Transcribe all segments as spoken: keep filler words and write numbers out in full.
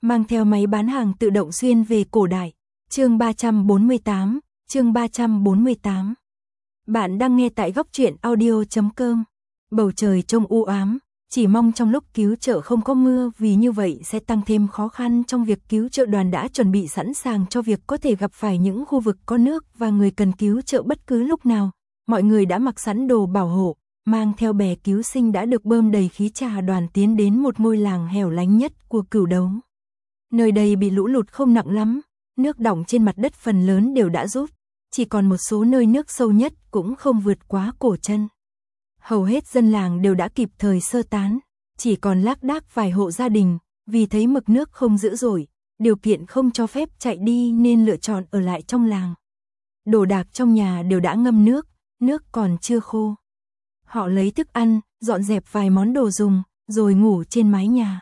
mang theo máy bán hàng tự động xuyên về cổ đại. Chương ba trăm bốn mươi tám, chương ba trăm bốn mươi tám. Bạn đang nghe tại góc truyện audio chấm com. Bầu trời trông u ám, chỉ mong trong lúc cứu trợ không có mưa, vì như vậy sẽ tăng thêm khó khăn trong việc cứu trợ. Đoàn đã chuẩn bị sẵn sàng cho việc có thể gặp phải những khu vực có nước và người cần cứu trợ bất cứ lúc nào. Mọi người đã mặc sẵn đồ bảo hộ, mang theo bè cứu sinh đã được bơm đầy khí trà. Đoàn tiến đến một ngôi làng hẻo lánh nhất của Cửu Đấu. Nơi đây bị lũ lụt không nặng lắm, nước đọng trên mặt đất phần lớn đều đã rút, chỉ còn một số nơi nước sâu nhất cũng không vượt quá cổ chân. Hầu hết dân làng đều đã kịp thời sơ tán, chỉ còn lác đác vài hộ gia đình, vì thấy mực nước không dữ dội, điều kiện không cho phép chạy đi nên lựa chọn ở lại trong làng. Đồ đạc trong nhà đều đã ngâm nước, nước còn chưa khô. Họ lấy thức ăn, dọn dẹp vài món đồ dùng, rồi ngủ trên mái nhà.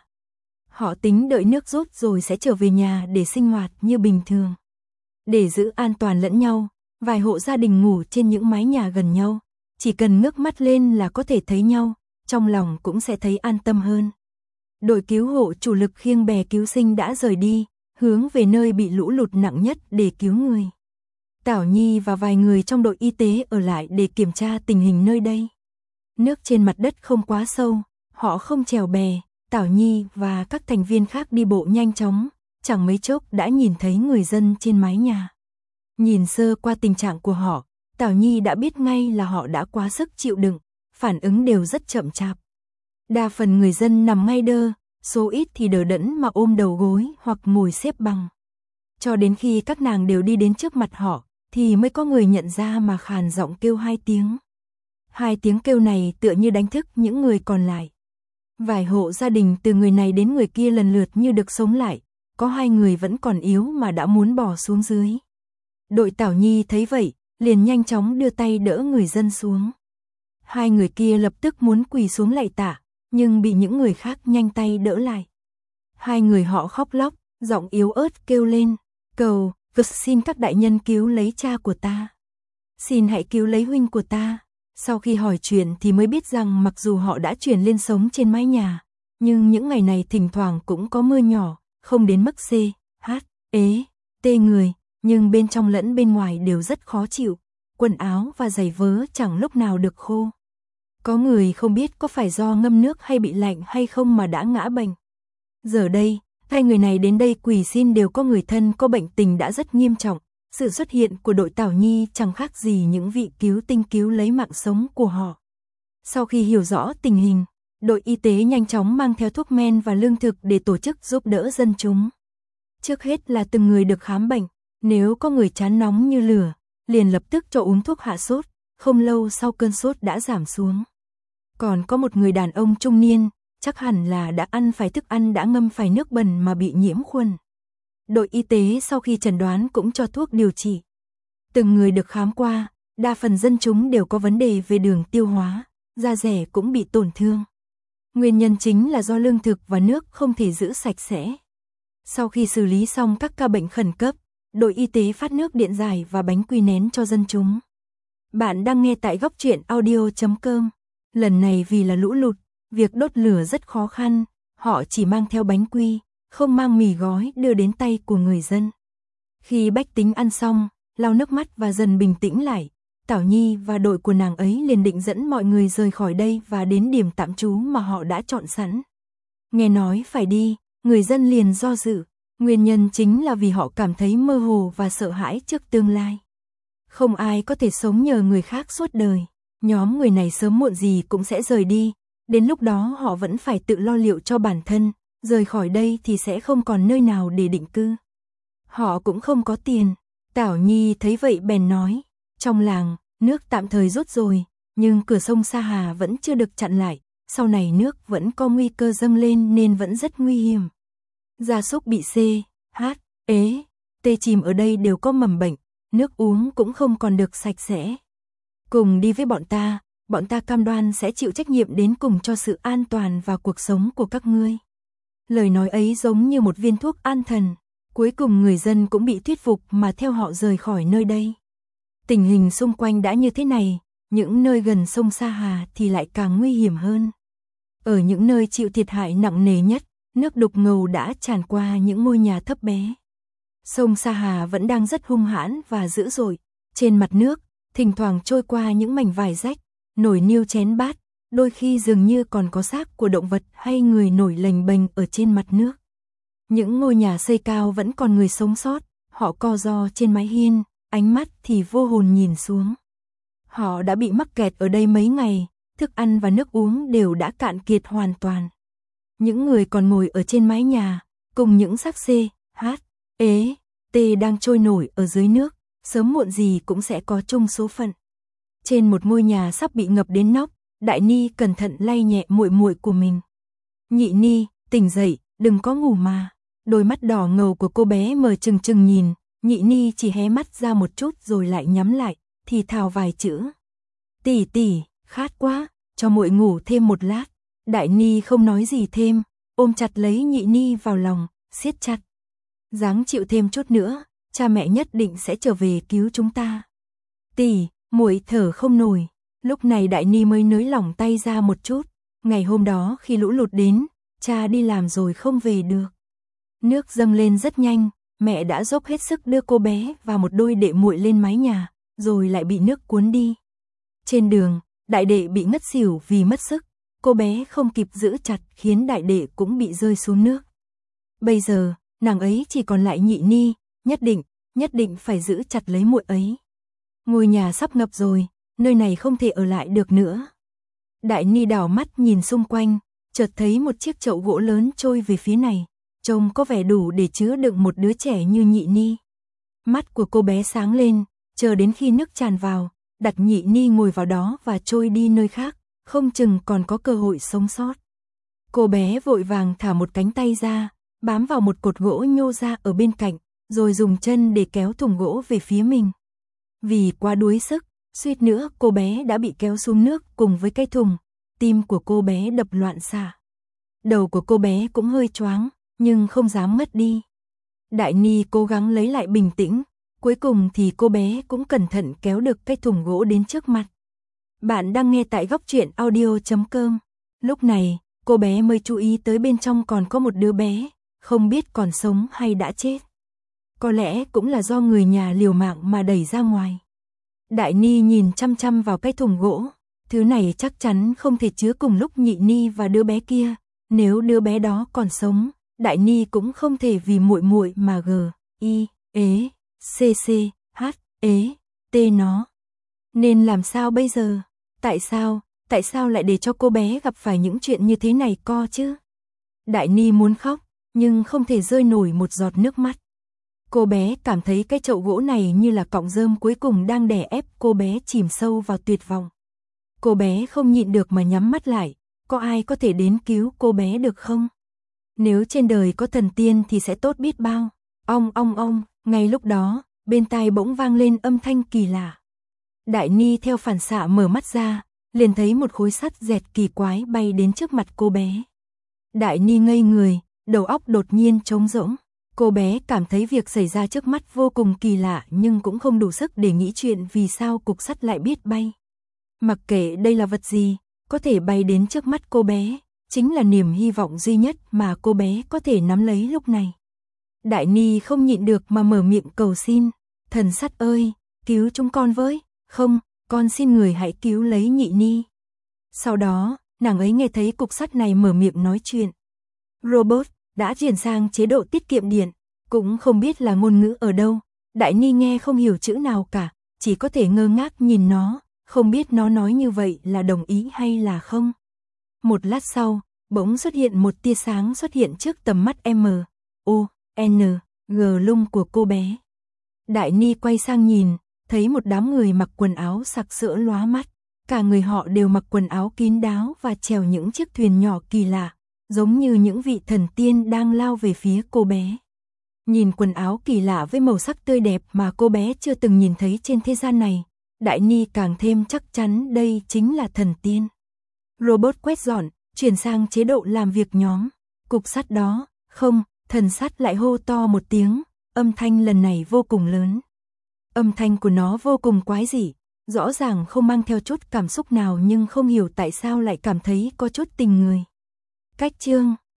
Họ tính đợi nước rút rồi sẽ trở về nhà để sinh hoạt như bình thường. Để giữ an toàn lẫn nhau, vài hộ gia đình ngủ trên những mái nhà gần nhau. Chỉ cần ngước mắt lên là có thể thấy nhau, trong lòng cũng sẽ thấy an tâm hơn. Đội cứu hộ chủ lực khiêng bè cứu sinh đã rời đi, hướng về nơi bị lũ lụt nặng nhất để cứu người. Tảo Nhi và vài người trong đội y tế ở lại để kiểm tra tình hình nơi đây. Nước trên mặt đất không quá sâu, họ không chèo bè. Tảo Nhi và các thành viên khác đi bộ nhanh chóng, chẳng mấy chốc đã nhìn thấy người dân trên mái nhà. Nhìn sơ qua tình trạng của họ, Tảo Nhi đã biết ngay là họ đã quá sức chịu đựng, phản ứng đều rất chậm chạp. Đa phần người dân nằm ngay đơ, số ít thì đờ đẫn mà ôm đầu gối hoặc ngồi xếp bằng. Cho đến khi các nàng đều đi đến trước mặt họ, thì mới có người nhận ra mà khàn giọng kêu hai tiếng. Hai tiếng kêu này tựa như đánh thức những người còn lại. Vài hộ gia đình từ người này đến người kia lần lượt như được sống lại, có hai người vẫn còn yếu mà đã muốn bỏ xuống dưới. Đội Tảo Nhi thấy vậy, liền nhanh chóng đưa tay đỡ người dân xuống. Hai người kia lập tức muốn quỳ xuống lạy tạ, nhưng bị những người khác nhanh tay đỡ lại. Hai người họ khóc lóc, giọng yếu ớt kêu lên, cầu, vực xin các đại nhân cứu lấy cha của ta. Xin hãy cứu lấy huynh của ta. Sau khi hỏi chuyện thì mới biết rằng mặc dù họ đã chuyển lên sống trên mái nhà, nhưng những ngày này thỉnh thoảng cũng có mưa nhỏ, không đến mức C, H, ế, tê người, nhưng bên trong lẫn bên ngoài đều rất khó chịu, quần áo và giày vớ chẳng lúc nào được khô. Có người không biết có phải do ngâm nước hay bị lạnh hay không mà đã ngã bệnh. Giờ đây, hai người này đến đây quỳ xin đều có người thân có bệnh tình đã rất nghiêm trọng. Sự xuất hiện của đội Tảo Nhi chẳng khác gì những vị cứu tinh cứu lấy mạng sống của họ. Sau khi hiểu rõ tình hình, đội y tế nhanh chóng mang theo thuốc men và lương thực để tổ chức giúp đỡ dân chúng. Trước hết là từng người được khám bệnh, nếu có người chán nóng như lửa, liền lập tức cho uống thuốc hạ sốt, không lâu sau cơn sốt đã giảm xuống. Còn có một người đàn ông trung niên, chắc hẳn là đã ăn phải thức ăn đã ngâm phải nước bẩn mà bị nhiễm khuẩn. Đội y tế sau khi chẩn đoán cũng cho thuốc điều trị. Từng người được khám qua, đa phần dân chúng đều có vấn đề về đường tiêu hóa, da dẻ cũng bị tổn thương. Nguyên nhân chính là do lương thực và nước không thể giữ sạch sẽ. Sau khi xử lý xong các ca bệnh khẩn cấp, đội y tế phát nước điện giải và bánh quy nén cho dân chúng. Bạn đang nghe tại góc truyện audio chấm com. Lần này vì là lũ lụt, việc đốt lửa rất khó khăn, họ chỉ mang theo bánh quy, không mang mì gói đưa đến tay của người dân. Khi bách tính ăn xong, lau nước mắt và dần bình tĩnh lại, Tảo Nhi và đội của nàng ấy liền định dẫn mọi người rời khỏi đây và đến điểm tạm trú mà họ đã chọn sẵn. Nghe nói phải đi, người dân liền do dự, nguyên nhân chính là vì họ cảm thấy mơ hồ và sợ hãi trước tương lai. Không ai có thể sống nhờ người khác suốt đời, nhóm người này sớm muộn gì cũng sẽ rời đi, đến lúc đó họ vẫn phải tự lo liệu cho bản thân. Rời khỏi đây thì sẽ không còn nơi nào để định cư. Họ cũng không có tiền. Tảo Nhi thấy vậy bèn nói, trong làng, nước tạm thời rút rồi, nhưng cửa sông Sa Hà vẫn chưa được chặn lại, sau này nước vẫn có nguy cơ dâng lên nên vẫn rất nguy hiểm. Gia súc bị C, H, ế, tê chìm ở đây đều có mầm bệnh, nước uống cũng không còn được sạch sẽ. Cùng đi với bọn ta, bọn ta cam đoan sẽ chịu trách nhiệm đến cùng cho sự an toàn và cuộc sống của các ngươi. Lời nói ấy giống như một viên thuốc an thần, cuối cùng người dân cũng bị thuyết phục mà theo họ rời khỏi nơi đây. Tình hình xung quanh đã như thế này, những nơi gần sông Sa Hà thì lại càng nguy hiểm hơn. Ở những nơi chịu thiệt hại nặng nề nhất, nước đục ngầu đã tràn qua những ngôi nhà thấp bé. Sông Sa Hà vẫn đang rất hung hãn và dữ dội, trên mặt nước, thỉnh thoảng trôi qua những mảnh vải rách, nồi niêu chén bát, đôi khi dường như còn có xác của động vật hay người nổi lềnh bềnh ở trên mặt nước. Những ngôi nhà xây cao vẫn còn người sống sót, họ co ro trên mái hiên, ánh mắt thì vô hồn nhìn xuống. Họ đã bị mắc kẹt ở đây mấy ngày, thức ăn và nước uống đều đã cạn kiệt hoàn toàn. Những người còn ngồi ở trên mái nhà, cùng những xác C, H, E, T đang trôi nổi ở dưới nước, sớm muộn gì cũng sẽ có chung số phận. Trên một ngôi nhà sắp bị ngập đến nóc, Đại Ni cẩn thận lay nhẹ muội muội của mình. Nhị Ni, tỉnh dậy, đừng có ngủ mà. Đôi mắt đỏ ngầu của cô bé mở trừng trừng nhìn, Nhị Ni chỉ hé mắt ra một chút rồi lại nhắm lại, thì thào vài chữ. Tỷ tỷ, khát quá, cho muội ngủ thêm một lát. Đại Ni không nói gì thêm, ôm chặt lấy Nhị Ni vào lòng, siết chặt. Ráng chịu thêm chút nữa, cha mẹ nhất định sẽ trở về cứu chúng ta. Tỷ, muội thở không nổi. Lúc này Đại Ni mới nới lỏng tay ra một chút. Ngày hôm đó khi lũ lụt đến, cha đi làm rồi không về được. Nước dâng lên rất nhanh, mẹ đã dốc hết sức đưa cô bé và một đôi đệ muội lên mái nhà, rồi lại bị nước cuốn đi. Trên đường, đại đệ bị ngất xỉu vì mất sức, cô bé không kịp giữ chặt khiến đại đệ cũng bị rơi xuống nước. Bây giờ, nàng ấy chỉ còn lại Nhị Ni, nhất định, nhất định phải giữ chặt lấy muội ấy. Ngôi nhà sắp ngập rồi, nơi này không thể ở lại được nữa. Đại Ni đảo mắt nhìn xung quanh, chợt thấy một chiếc chậu gỗ lớn trôi về phía này, trông có vẻ đủ để chứa đựng một đứa trẻ như Nhị Ni. Mắt của cô bé sáng lên, chờ đến khi nước tràn vào, đặt Nhị Ni ngồi vào đó và trôi đi nơi khác, không chừng còn có cơ hội sống sót. Cô bé vội vàng thả một cánh tay ra, bám vào một cột gỗ nhô ra ở bên cạnh, rồi dùng chân để kéo thùng gỗ về phía mình. Vì quá đuối sức, suýt nữa cô bé đã bị kéo xuống nước cùng với cái thùng, tim của cô bé đập loạn xạ. Đầu của cô bé cũng hơi choáng, nhưng không dám ngất đi. Đại Ni cố gắng lấy lại bình tĩnh, cuối cùng thì cô bé cũng cẩn thận kéo được cái thùng gỗ đến trước mặt. Bạn đang nghe tại góc truyện audio chấm com. Lúc này, cô bé mới chú ý tới bên trong còn có một đứa bé, không biết còn sống hay đã chết. Có lẽ cũng là do người nhà liều mạng mà đẩy ra ngoài. Đại Ni nhìn chăm chăm vào cái thùng gỗ, thứ này chắc chắn không thể chứa cùng lúc Nhị Ni và đứa bé kia, nếu đứa bé đó còn sống, Đại Ni cũng không thể vì muội muội mà g, i, ế, cc, h, ế, t nó. Nên làm sao bây giờ? Tại sao, tại sao lại để cho cô bé gặp phải những chuyện như thế này co chứ? Đại Ni muốn khóc, nhưng không thể rơi nổi một giọt nước mắt. Cô bé cảm thấy cái chậu gỗ này như là cọng rơm cuối cùng đang đè ép cô bé chìm sâu vào tuyệt vọng. Cô bé không nhịn được mà nhắm mắt lại, có ai có thể đến cứu cô bé được không? Nếu trên đời có thần tiên thì sẽ tốt biết bao. Ong ong ong, ngay lúc đó, bên tai bỗng vang lên âm thanh kỳ lạ. Đại Ni theo phản xạ mở mắt ra, liền thấy một khối sắt dẹt kỳ quái bay đến trước mặt cô bé. Đại Ni ngây người, đầu óc đột nhiên trống rỗng. Cô bé cảm thấy việc xảy ra trước mắt vô cùng kỳ lạ nhưng cũng không đủ sức để nghĩ chuyện vì sao cục sắt lại biết bay. Mặc kệ đây là vật gì, có thể bay đến trước mắt cô bé, chính là niềm hy vọng duy nhất mà cô bé có thể nắm lấy lúc này. Đại Ni không nhịn được mà mở miệng cầu xin, thần sắt ơi, cứu chúng con với, không, con xin người hãy cứu lấy Nhị Ni. Sau đó, nàng ấy nghe thấy cục sắt này mở miệng nói chuyện. Robot đã chuyển sang chế độ tiết kiệm điện, cũng không biết là ngôn ngữ ở đâu. Đại Ni nghe không hiểu chữ nào cả, chỉ có thể ngơ ngác nhìn nó, không biết nó nói như vậy là đồng ý hay là không. Một lát sau, bỗng xuất hiện một tia sáng xuất hiện trước tầm mắt M, O, N, G lung của cô bé. Đại Ni quay sang nhìn, thấy một đám người mặc quần áo sặc sỡ lóa mắt, cả người họ đều mặc quần áo kín đáo và chèo những chiếc thuyền nhỏ kỳ lạ, giống như những vị thần tiên đang lao về phía cô bé. Nhìn quần áo kỳ lạ với màu sắc tươi đẹp mà cô bé chưa từng nhìn thấy trên thế gian này, Đại Ni càng thêm chắc chắn đây chính là thần tiên. Robot quét dọn, chuyển sang chế độ làm việc nhóm. Cục sắt đó, không, thần sắt lại hô to một tiếng, âm thanh lần này vô cùng lớn. Âm thanh của nó vô cùng quái dị, rõ ràng không mang theo chút cảm xúc nào nhưng không hiểu tại sao lại cảm thấy có chút tình người. Cách chương